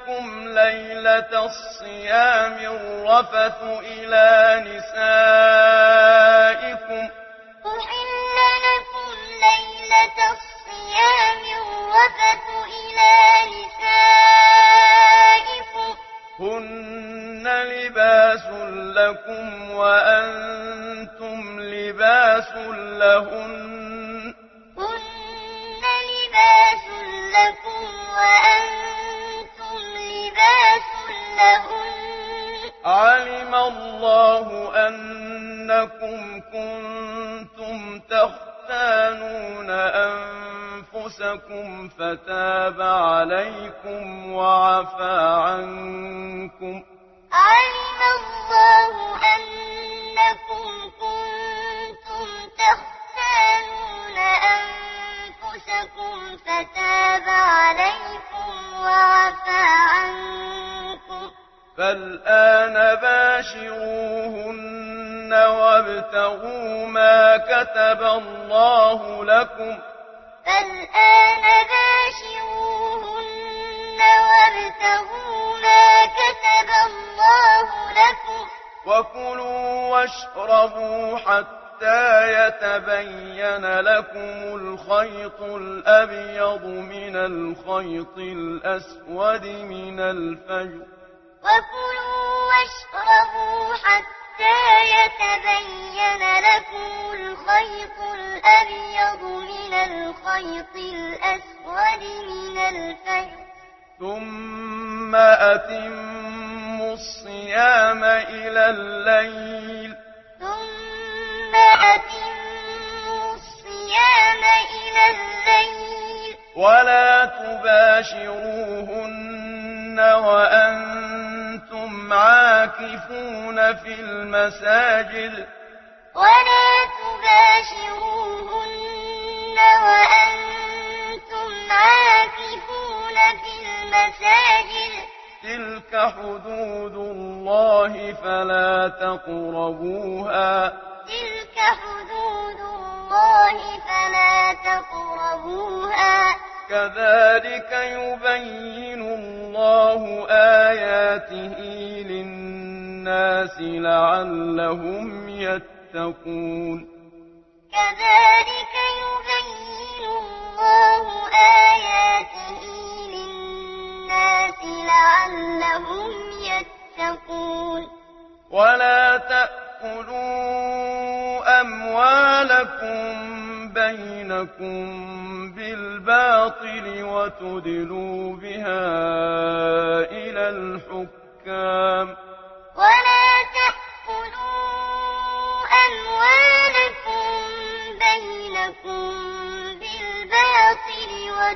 لكم ليلة الصيام الرفث إلى نسائكم أحل لكم ليلة الصيام الرفث إلى نسائكم هن لباس لكم وأنتم لباس لهن هن لباس لكم وأنتم لباس لهن علم الله أنكم كنتم تختانون أنفسكم فتاب عليكم وعفى عنكم علم الله أنكم كنتم تختانون أنفسكم فتاب عليكم وعفى عنكم فالآن باشروهن وابتغوا ما كتب الله لكم فالآن باشروهن وابتغوا ما كتب الله لكم وكلوا واشربوا حتى يتبين لكم الخيط الأبيض من الخيط الأسود من الفجر وكلوا واشربوا حتى يتبين لكم الخيط الأبيض من الخيط الأسود من الفجر ثم أتموا الصيام إلى الليل ثم أتموا الصيام إلى الليل ولا تباشروهن وأنتم عاكفون في المساجد ولا تباشروهن وأنتم عاكفون في المساجد تلك حدود الله فلا تقربوها تلك حدود الله فلا تقربوها كذلك يبين الله آياته للناس لعلهم يتقون كذلك يبين الله آياته للناس لعلهم يتقون ولا تأكلوا أموالكم بينكم بالباطل وتدلوا بها إلى الحكام ولا تأكلوا أموالكم بينكم بالباطل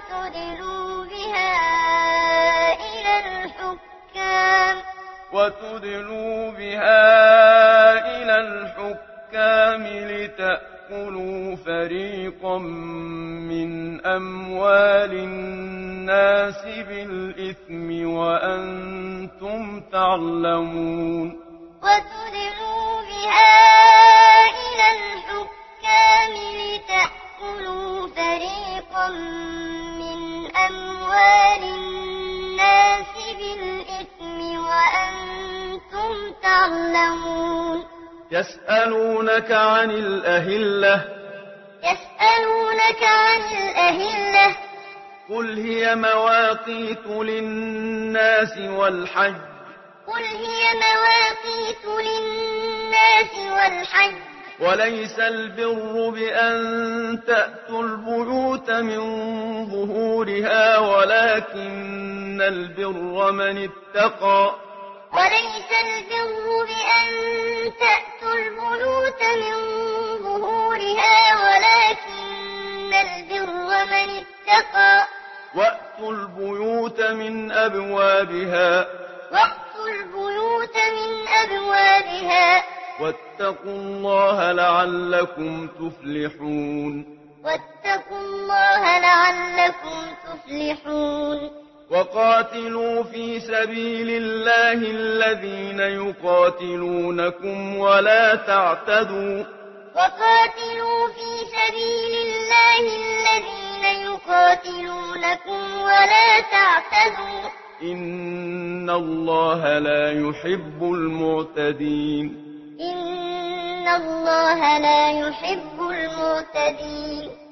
وتدلوا بها إلى الحكام لتأكلوا فريقا من أموال الناس بالإثم وأنتم تعلمون وتدلوا بها إلى الحكام لتأكلوا فريقا من أموال الناس بالإثم وأنتم تعلمون يسألونك عن الأهلة يسألونك عن الأهلة قل هي مواقيت للناس والحج قل هي مواقيت للناس والحج وليس البر بأن تأتوا البيوت من ظهورها ولكن البر من اتقى وليس البر بأن تأتوا البيوت من ظهورها ولكن البر من اتقى وأتوا البيوت من أبوابها وأتوا البيوت من أبوابها واتقوا الله لعلكم تفلحون واتقوا الله لعلكم تفلحون وقاتلوا في سبيل الله الذين يقاتلونكم ولا تعتدوا وقاتلوا في سبيل الله الذين يقاتلونكم ولا تعتدوا إن إن الله لا يحب المعتدين إن الله لا يحب المعتدين